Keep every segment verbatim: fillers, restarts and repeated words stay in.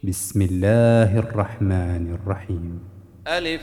بسم الله الرحمن الرحيم. ألف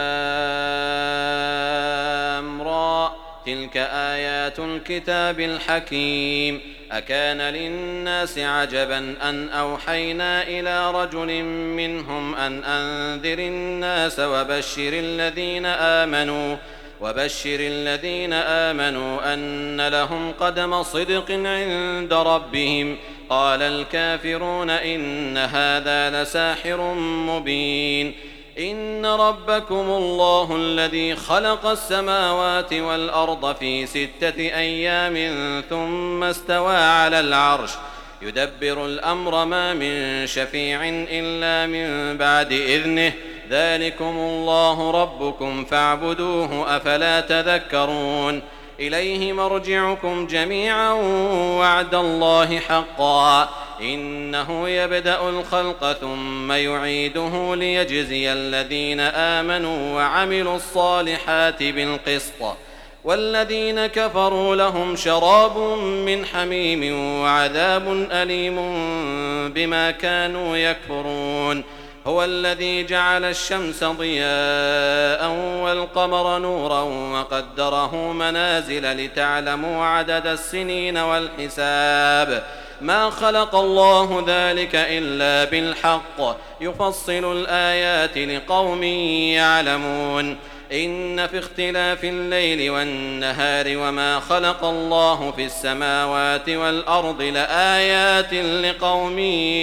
لام را. تلك آيات الكتاب الحكيم. أكان للناس عجبا أن أوحينا إلى رجل منهم أن أنذر الناس وبشر الذين آمنوا وبشر الذين آمنوا أن لهم قدم صدق عند ربهم. قال الكافرون إن هذا لساحر مبين. إن ربكم الله الذي خلق السماوات والأرض في ستة أيام ثم استوى على العرش يدبر الأمر ما من شفيع إلا من بعد إذنه. ذلكم الله ربكم فاعبدوه أفلا تذكرون. إليه مرجعكم جميعا وعد الله حقا. إنه يبدأ الخلق ثم يعيده ليجزي الذين آمنوا وعملوا الصالحات بالقسط. والذين كفروا لهم شراب من حميم وعذاب أليم بما كانوا يكفرون. هو الذي جعل الشمس ضياء والقمر نورا وقدره منازل لتعلموا عدد السنين والحساب. ما خلق الله ذلك إلا بالحق يفصل الآيات لقوم يعلمون. إن في اختلاف الليل والنهار وما خلق الله في السماوات والأرض لآيات لقوم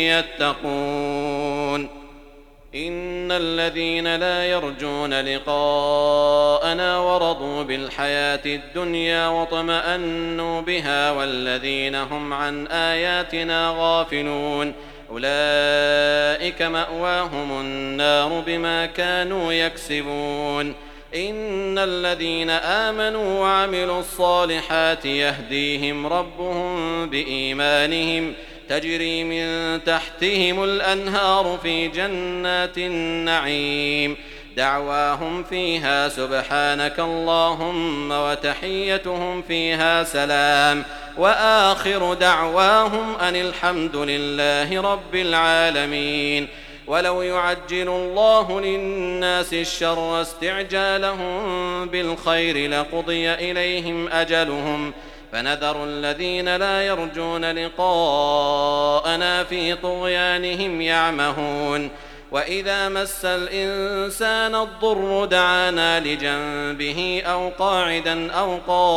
يتقون. إن الذين لا يرجون لقاءنا ورضوا بالحياة الدنيا واطمأنوا بها والذين هم عن آياتنا غافلون أولئك مأواهم النار بما كانوا يكسبون. إن الذين آمنوا وعملوا الصالحات يهديهم ربهم بإيمانهم تجري من تحتهم الأنهار في جنات النعيم. دعواهم فيها سبحانك اللهم وتحيتهم فيها سلام. وآخر دعواهم أن الحمد لله رب العالمين. ولو يعجل الله للناس الشر استعجالهم بالخير لقضي إليهم أجلهم فنذر الذين لا يرجون لقاءنا في طغيانهم يعمهون. وإذا مس الإنسان الضر دعانا لجنبه أو قاعدا أو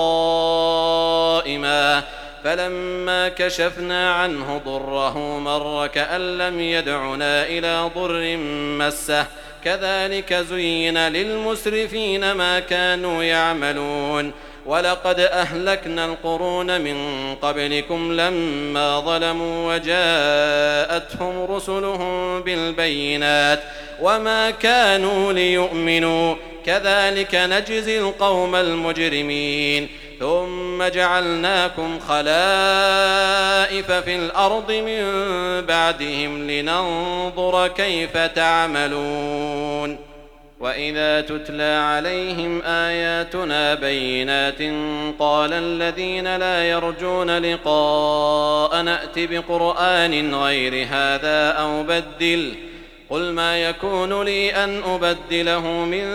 قائما فلما كشفنا عنه ضره مر كأن لم يدعنا إلى ضر مسه. كذلك زين للمسرفين ما كانوا يعملون. ولقد أهلكنا القرون من قبلكم لما ظلموا وجاءتهم رسلهم بالبينات وما كانوا ليؤمنوا. كذلك نجزي القوم المجرمين. ثم جعلناكم خلائف في الأرض من بعدهم لننظر كيف تعملون. وإذا تتلى عليهم آياتنا بينات قال الذين لا يرجون لقاء نأت بقرآن غير هذا أو بدل. قل ما يكون لي أن أبدله من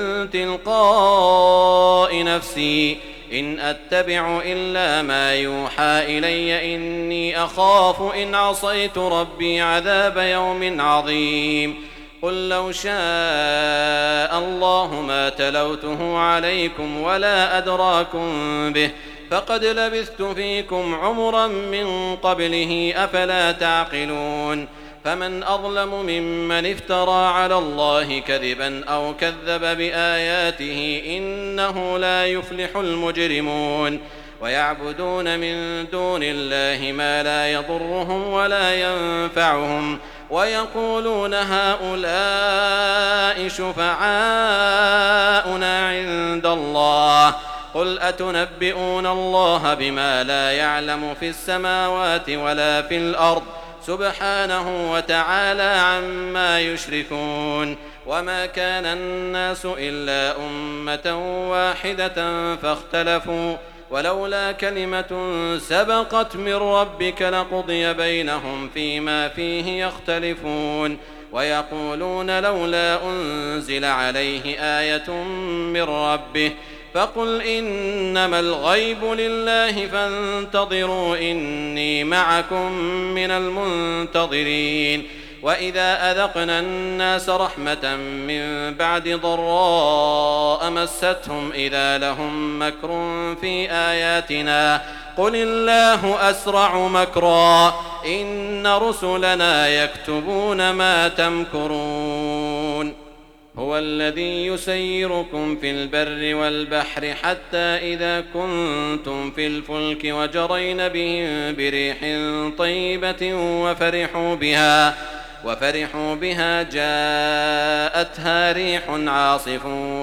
تلقاء نفسي إن أتبع إلا ما يوحى إلي إني أخاف إن عصيت ربي عذاب يوم عظيم. قل لو شاء الله ما تلوته عليكم ولا أدراكم به فقد لبثت فيكم عمرا من قبله أفلا تعقلون. فمن أظلم ممن افترى على الله كذبا أو كذب بآياته إنه لا يفلح المجرمون. ويعبدون من دون الله ما لا يضرهم ولا ينفعهم ويقولون هؤلاء شفعاؤنا عند الله. قل أتنبئون الله بما لا يعلم في السماوات ولا في الأرض سبحانه وتعالى عما يشركون. وما كان الناس إلا أمة واحدة فاختلفوا ولولا كلمة سبقت من ربك لقضي بينهم فيما فيه يختلفون. ويقولون لولا أنزل عليه آية من ربه فقل إنما الغيب لله فانتظروا إني معكم من المنتظرين وإذا أذقنا الناس رحمة من بعد ضراء مستهم إذا لهم مكر في آياتنا قل الله أسرع مكرا إن رسلنا يكتبون ما تمكرون هو الذي يسيركم في البر والبحر حتى إذا كنتم في الفلك وجرين بهم بريح طيبة وفرحوا بها وفرحوا بها جاءتها ريح عاصف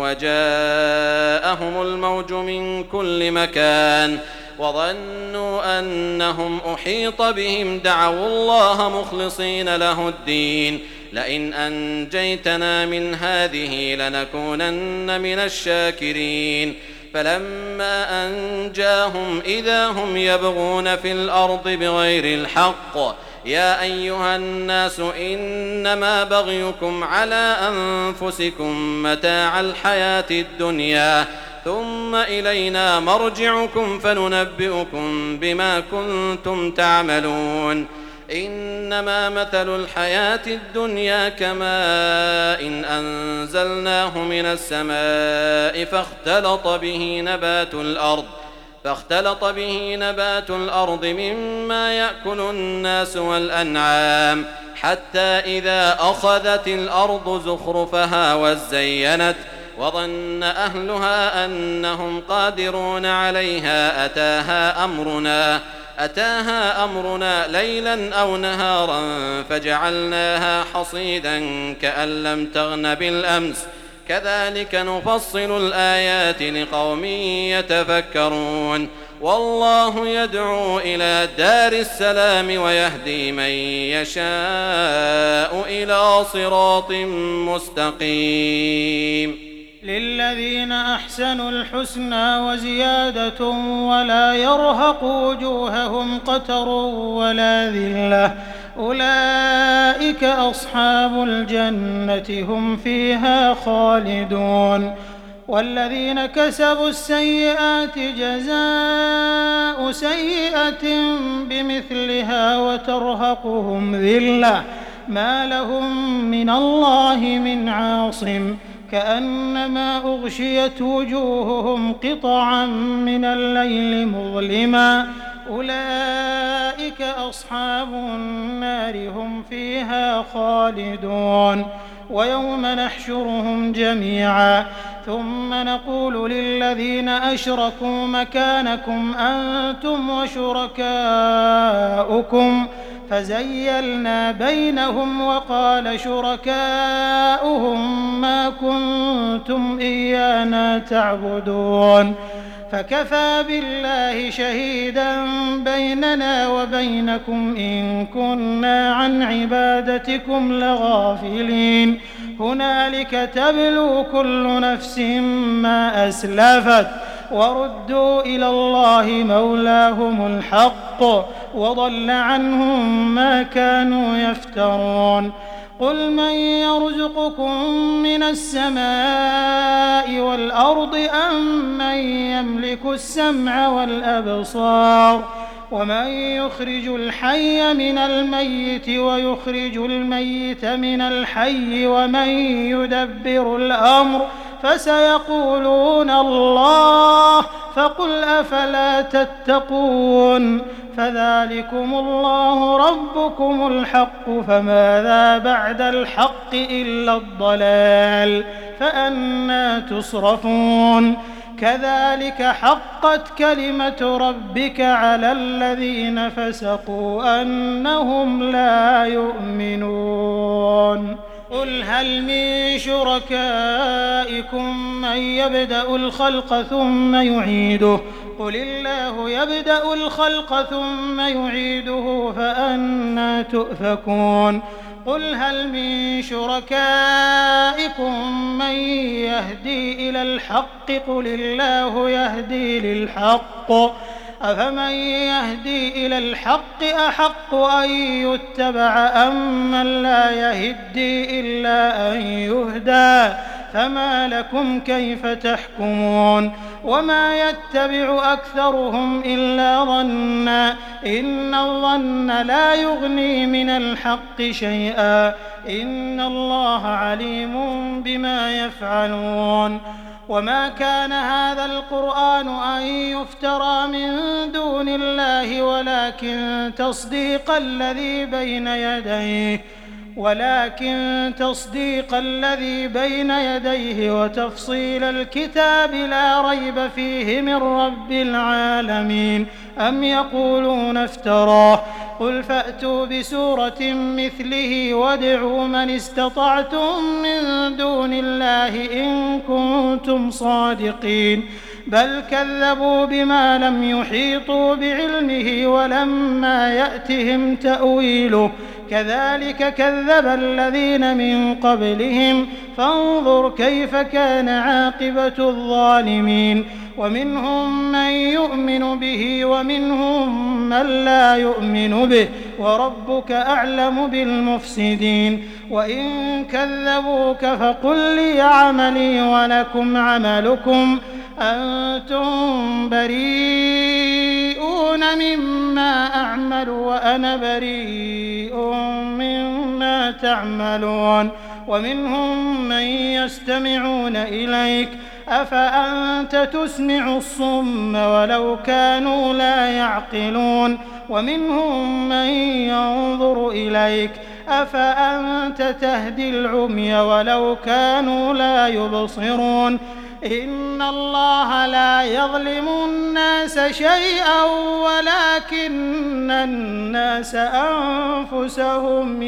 وجاءهم الموج من كل مكان وظنوا أنهم أحيط بهم دعوا الله مخلصين له الدين لئن أنجيتنا من هذه لنكونن من الشاكرين فلما أنجاهم إذا هم يبغون في الأرض بغير الحق يا أيها الناس إنما بغيكم على أنفسكم متاع الحياة الدنيا ثم إلينا مرجعكم فننبئكم بما كنتم تعملون إنما مثل الحياة الدنيا كماء إن أنزلناه من السماء فاختلط به نبات الأرض فاختلط به نبات الأرض مما يأكل الناس والأنعام حتى إذا أخذت الأرض زخرفها وزينت وظن أهلها أنهم قادرون عليها أتاها أمرنا أتاها أمرنا ليلا أو نهارا فجعلناها حصيدا كأن لم تغن بالأمس كذلك نفصل الآيات لقوم يتفكرون والله يدعو إلى دار السلام ويهدي من يشاء إلى صراط مستقيم للذين أحسنوا الحسنى وزيادة ولا يرهق وجوههم قتر ولا ذلة أولئك أصحاب الجنة هم فيها خالدون والذين كسبوا السيئات جزاء سيئة بمثلها وترهقهم ذلة ما لهم من الله من عاصم كأنما أغشيت وجوههم قطعا من الليل مظلما أولئك أصحاب النار هم فيها خالدون ويوم نحشرهم جميعا ثم نقول للذين أشركوا مكانكم أنتم وشركاؤكم فزيلنا بينهم وقال شركاؤهم ما كنتم إيانا تعبدون فكفى بالله شهيدا بيننا وبينكم إن كنا عن عبادتكم لغافلين هنالك تبلو كل نفس ما أسلفت وردوا إلى الله مولاهم الحق وضل عنهم ما كانوا يفترون قل من يرزقكم من السماء والأرض أم من يملك السمع والأبصار ومن يخرج الحي من الميت ويخرج الميت من الحي ومن يدبر الأمر فسيقولون الله فقل أفلا تتقون فذلكم الله ربكم الحق فماذا بعد الحق إلا الضلال فأنى تصرفون كذلك حقت كلمة ربك على الذين فسقوا أنهم لا يؤمنون قل هل من شركائكم من يبدأ الخلق ثم يعيده قل الله يبدأ الخلق ثم يعيده فأنى تؤفكون قل هل من شركائكم من يهدي إلى الحق قل الله يهدي للحق أفمن يهدي إلى الحق أحق أن يتبع أم من لا يهدي إلا أن يهدى فما لكم كيف تحكمون وما يتبع أكثرهم إلا ظنا إن الظن لا يغني من الحق شيئا إن الله عليم بما يفعلون وما كان هذا القرآن أن يفترى من دون الله ولكن تصديق الذي بين يديه ولكن تصديق الذي بين يديه وتفصيل الكتاب لا ريب فيه من رب العالمين أم يقولون افتراه قل فأتوا بسورة مثله وادعوا من استطعتم من دون الله إن كنتم صادقين بل كذبوا بما لم يحيطوا بعلمه ولما يأتهم تأويله كذلك كذب الذين من قبلهم فانظر كيف كان عاقبة الظالمين ومنهم من يؤمن به ومنهم من لا يؤمن به وربك أعلم بالمفسدين وإن كذبوك فقل لي عملي ولكم عملكم أنتم بريئون مما أعمل وأنا بريء مما تعملون ومنهم من يستمعون إليك أفأنت تسمع الصم ولو كانوا لا يعقلون ومنهم من ينظر إليك أفأنت تهدي العمي ولو كانوا لا يبصرون إن الله لا يظلم الناس شيئا ولكن الناس أنفسهم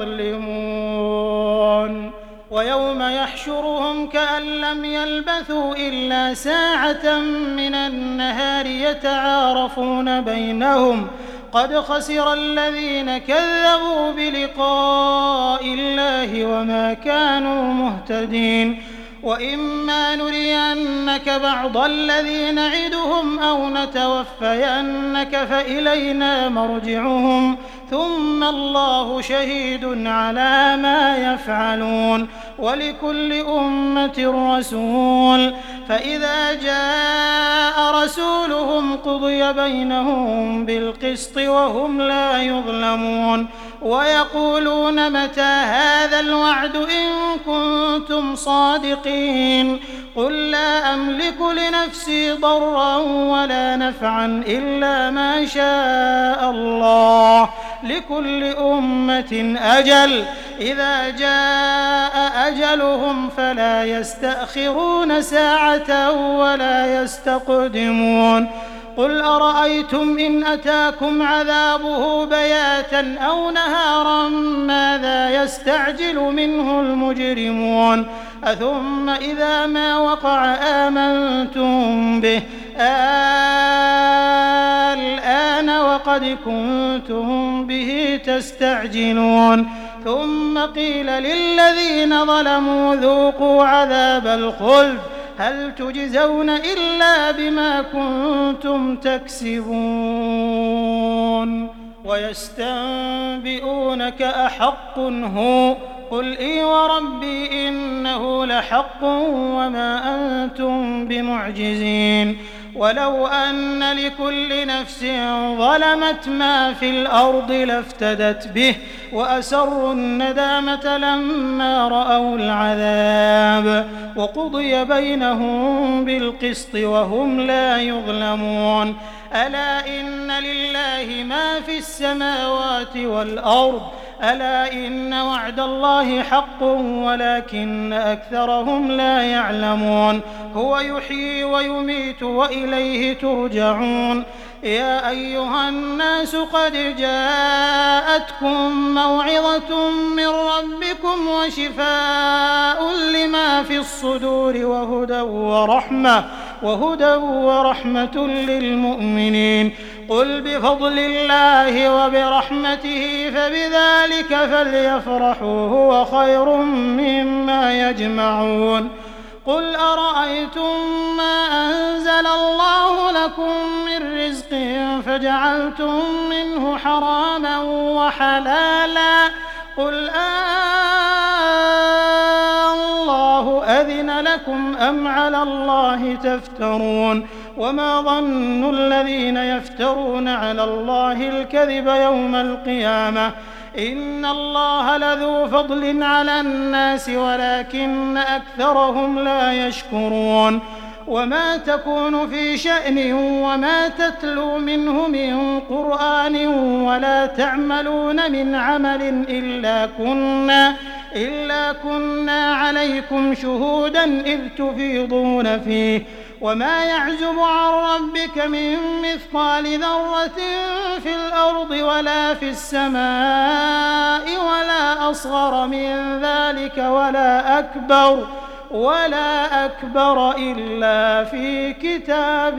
يظلمون ويوم يحشرهم كأن لم يلبثوا إلا ساعة من النهار يتعارفون بينهم قد خسر الذين كذبوا بلقاء الله وما كانوا مهتدين وإما نرينك بعض الذي نعدهم أو نتوفينك فإلينا مرجعهم ثم الله شهيد على ما يفعلون ولكل أمة رسول فإذا جاء رسولهم قضي بينهم بالقسط وهم لا يظلمون ويقولون متى هذا الوعد إن كنتم صادقين قل لا أملك لنفسي ضرا ولا نفعا إلا ما شاء الله لكل أمة أجل إذا جاء أجلهم فلا يستأخرون ساعة ولا يستقدمون قل أرأيتم إن أتاكم عذابه بياتا أو نهارا ماذا يستعجل منه المجرمون أثم إذا ما وقع آمنتم به الآن وقد كنتم به تستعجلون ثم قيل للذين ظلموا ذوقوا عذاب الخلد هل تجزون إلا بما كنتم تكسبون ويستنبئونك أحق هو قل إي وربي إنه لحق وما أنتم بمعجزين ولو أن لكل نفس ظلمت ما في الأرض لافتدت به وأسروا الندامة لما رأوا العذاب وقضي بينهم بالقسط وهم لا يظلمون ألا إن لله ما في السماوات والأرض ألا إن وعد الله حق ولكن أكثرهم لا يعلمون هو يحيي ويميت وإليه ترجعون يا أيها الناس قد جاءتكم موعظة من ربكم وشفاء لما في الصدور وهدى ورحمة وهدى ورحمة للمؤمنين قل بفضل الله وبرحمته فبذلك فليفرحوا هو خير مما يجمعون قل أرأيتم ما أنزل الله لكم من رزق رزق فجعلتم منه حراما وحلالا قل آه الله أذن لكم أم على الله تفترون وما ظن الذين يفترون على الله الكذب يوم القيامة إن الله لذو فضل على الناس ولكن أكثرهم لا يشكرون وما تكون في شأن وما تتلو منه من قرآن ولا تعملون من عمل إلا كنا إلا كنا عليكم شهودا إذ تفيضون فيه وما يعزب عن ربك من مثقال ذرة في الأرض ولا في السماء ولا أصغر من ذلك ولا أكبر ولا أكبر إلا في كتاب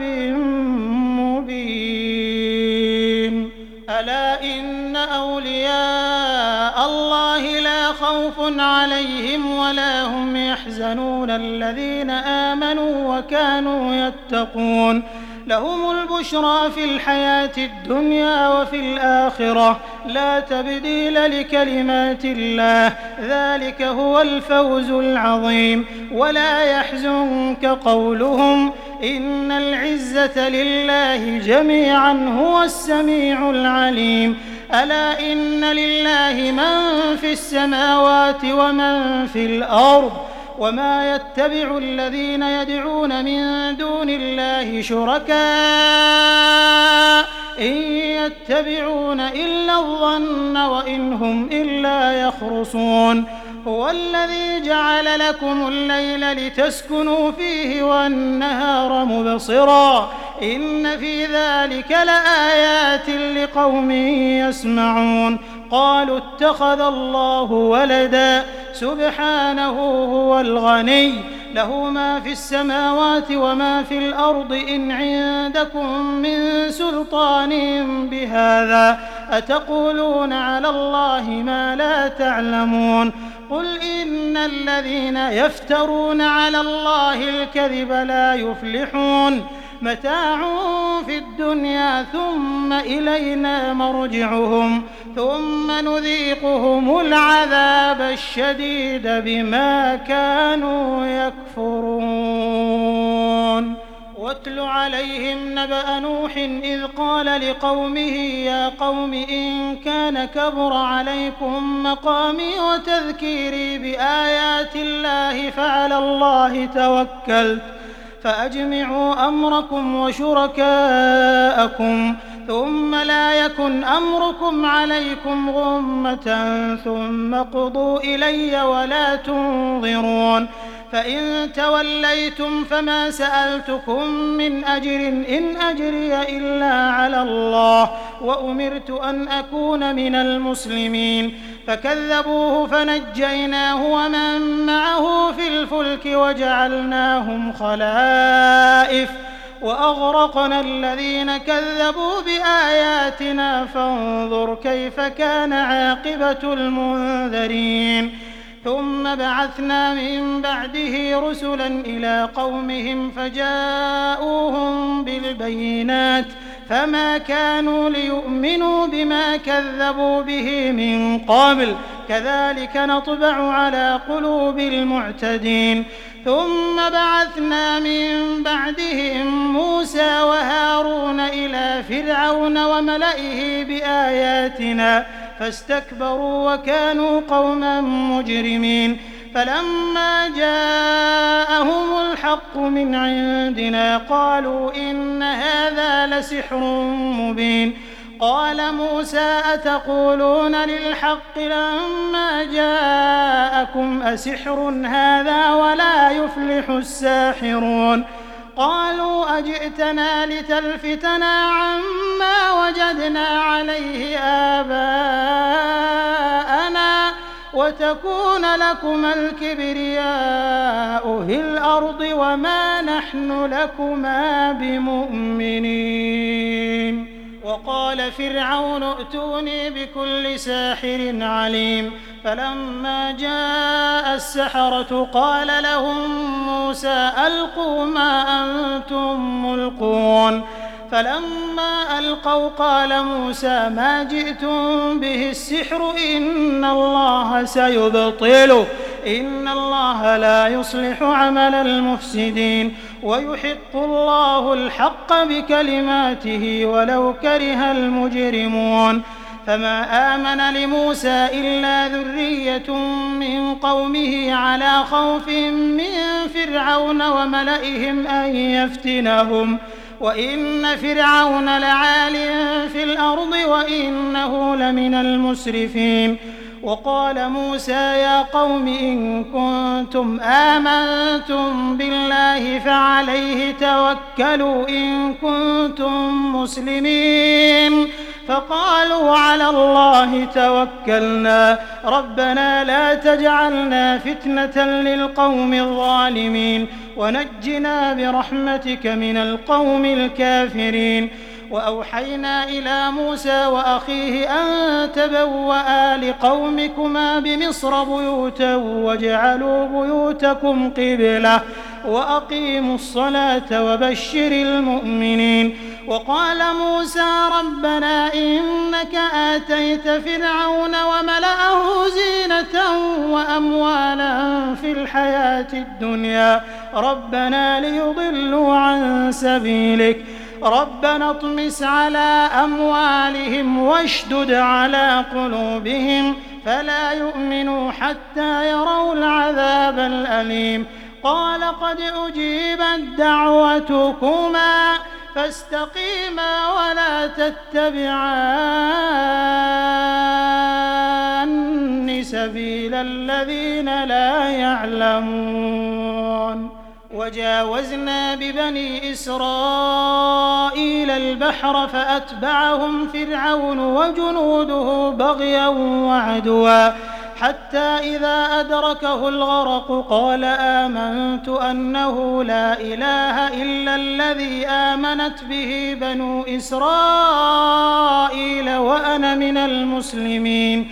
مبين ألا إن أولياء الله لا خوف عليهم ولا هم يحزنون الذين آمنوا وكانوا يتقون لهم البشرى في الحياة الدنيا وفي الآخرة لا تبديل لكلمات الله ذلك هو الفوز العظيم ولا يحزنك قولهم إن العزة لله جميعا هو السميع العليم ألا إن لله من في السماوات ومن في الأرض وما يتبع الذين يدعون من دون الله شركاء إن يتبعون إلا الظن وإن هم إلا يخرصون هو الذي جعل لكم الليل لتسكنوا فيه والنهار مبصرا إن في ذلك لآيات لقوم يسمعون قالوا اتخذ الله ولدا سبحانه هو الغني له ما في السماوات وما في الأرض إن عندكم من سلطان بهذا أتقولون على الله ما لا تعلمون قل إن الذين يفترون على الله الكذب لا يفلحون متاع في الدنيا ثم إلينا مرجعهم ثم نذيقهم العذاب الشديد بما كانوا يكفرون واتل عليهم نبأ نوح إذ قال لقومه يا قوم إن كان كبر عليكم مقامي وتذكيري بآيات الله فعلى الله توكلت فأجمعوا أمركم وشركاءكم ثم لا يكن أمركم عليكم غمة ثم قضوا إلي ولا تنظرون فإن توليتم فما سألتكم من أجر إن أجري إلا على الله وأمرت أن أكون من المسلمين فكذبوه فنجيناه ومن معه في الفلك وجعلناهم خلائف وأغرقنا الذين كذبوا بآياتنا فانظر كيف كان عاقبة المنذرين ثم بعثنا من بعده رسلا إلى قومهم فجاءوهم بالبينات فما كانوا ليؤمنوا بما كذبوا به من قبل كذلك نطبع على قلوب المعتدين ثم بعثنا من بعدهم موسى وهارون إلى فرعون وملئه بآياتنا فاستكبروا وكانوا قوما مجرمين فلما جاءهم الحق من عندنا قالوا إن هذا لسحر مبين قال موسى أتقولون للحق لما جاءكم أسحر هذا ولا يفلح الساحرون قالوا أجئتنا لتلفتنا عما وجدنا عليه آباءنا وتكون لكما الكبرياء في الأرض وما نحن لكما بمؤمنين وقال فرعون ائتوني بكل ساحر عليم فلما جاء السحرة قال لهم موسى ألقوا ما أنتم ملقون فلما ألقوا قال موسى ما جئتم به السحر إن الله سيبطله إن الله لا يصلح عمل المفسدين ويحق الله الحق بكلماته ولو كره المجرمون فما آمن لموسى إلا ذرية من قومه على خوف من فرعون وملئهم أن يفتنهم وإن فرعون لعال في الأرض وإنه لمن المسرفين وقال موسى يا قوم إن كنتم آمنتم بالله فعليه توكلوا إن كنتم مسلمين فقالوا على الله توكلنا ربنا لا تجعلنا فتنة للقوم الظالمين ونجنا برحمتك من القوم الكافرين وأوحينا إلى موسى وأخيه أن تبوأ لقومكما بمصر بيوتا واجعلوا بيوتكم قبلة وأقيموا الصلاة وبشر المؤمنين وقال موسى ربنا إنك آتيت فرعون وملأه زينة وأموالا في الحياة الدنيا ربنا ليضلوا عن سبيلك ربنا اطمس على أموالهم واشدد على قلوبهم فلا يؤمنوا حتى يروا العذاب الأليم قال قد أجيبت دعوتكما فاستقيما ولا تتبعان سبيل الذين لا يعلمون وجاوزنا ببني إسرائيل البحر فأتبعهم فرعون وجنوده بغيا وعدوا حتى إذا أدركه الغرق قال آمنت أنه لا إله إلا الذي آمنت به بنو إسرائيل وأنا من المسلمين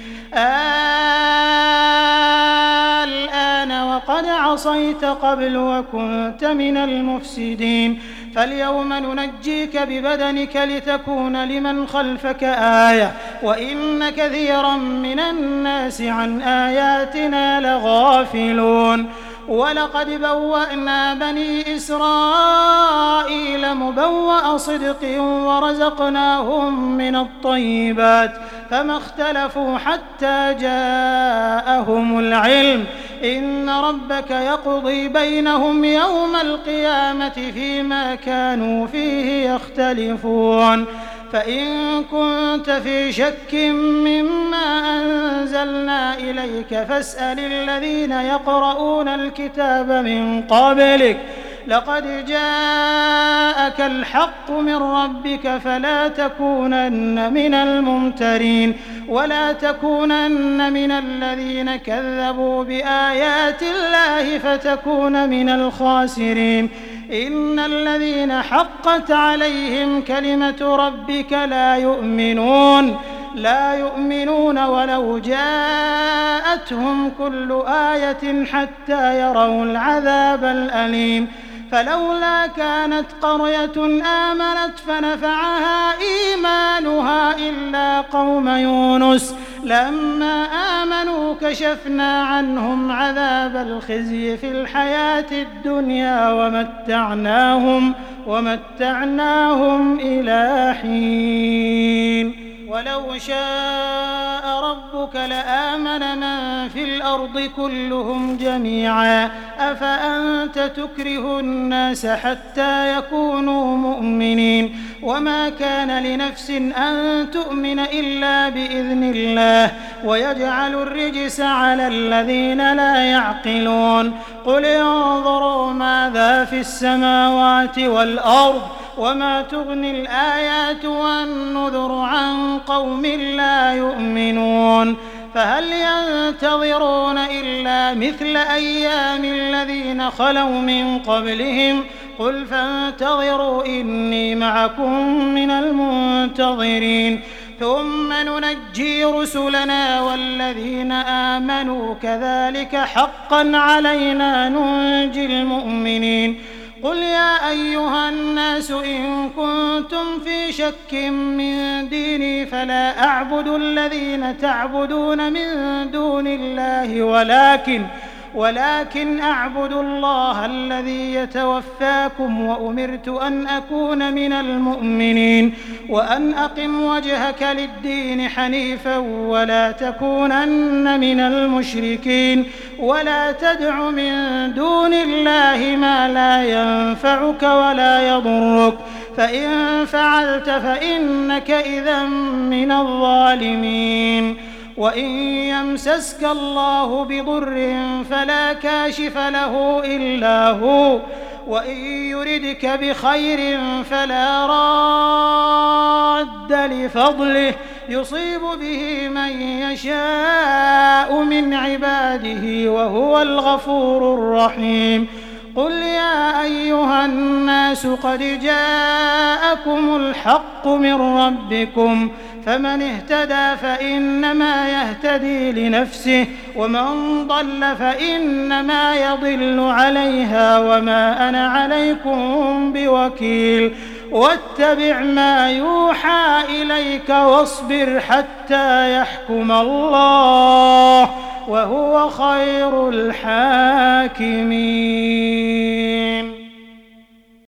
الآن وقد عصيت قبل وكنت من المفسدين فاليوم ننجيك ببدنك لتكون لمن خلفك آية وإن كثيرا من الناس عن آياتنا لغافلون ولقد بوأنا بني إسرائيل مبوأ صدق ورزقناهم من الطيبات فما اختلفوا حتى جاءهم العلم إن ربك يقضي بينهم يوم القيامة فيما كانوا فيه يختلفون فإن كنت في شك مما أنزلنا إليك فاسأل الذين يقرؤون الكتاب من قبلك لقد جاءك الحق من ربك فلا تكونن من الممترين ولا تكونن من الذين كذبوا بآيات الله فتكون من الخاسرين إن الذين حقت عليهم كلمة ربك لا يؤمنون لا يؤمنون ولو جاءتهم كل آية حتى يروا العذاب الأليم فلولا كانت قرية آمنت فنفعها إيمانها إلا قوم يونس لما آمنوا كشفنا عنهم عذاب الخزي في الحياة الدنيا ومتعناهم ومتعناهم إلى حين ولو شاء ربك لآمن من في الأرض كلهم جميعا أفأنت تكره الناس حتى يكونوا مؤمنين وما كان لنفس أن تؤمن إلا بإذن الله ويجعل الرجس على الذين لا يعقلون قل انظروا ماذا في السماوات والأرض وما تغني الآيات والنذر عن قوم لا يؤمنون فهل ينتظرون إلا مثل أيام الذين خلوا من قبلهم قل فانتظروا إني معكم من المنتظرين ثم ننجي رسلنا والذين آمنوا كذلك حقا علينا ننجي المؤمنين قل يا أيها الناس إن كنتم في شك من ديني فلا أعبد الذين تعبدون من دون الله ولكن ولكن أعبد الله الذي يتوفاكم وأمرت أن أكون من المؤمنين وأن أقم وجهك للدين حنيفا ولا تكونن من المشركين ولا تدع من دون الله ما لا ينفعك ولا يضرك فإن فعلت فإنك إذا من الظالمين وإن يمسسك الله بضر فلا كاشف له إلا هو وإن يردك بخير فلا راد لفضله يصيب به من يشاء من عباده وهو الغفور الرحيم قل يا أيها الناس قد جاءكم الحق من ربكم فمن اهتدى فإنما يهتدي لنفسه ومن ضل فإنما يضل عليها وما أنا عليكم بوكيل واتبع ما يوحى إليك واصبر حتى يحكم الله وهو خير الحاكمين.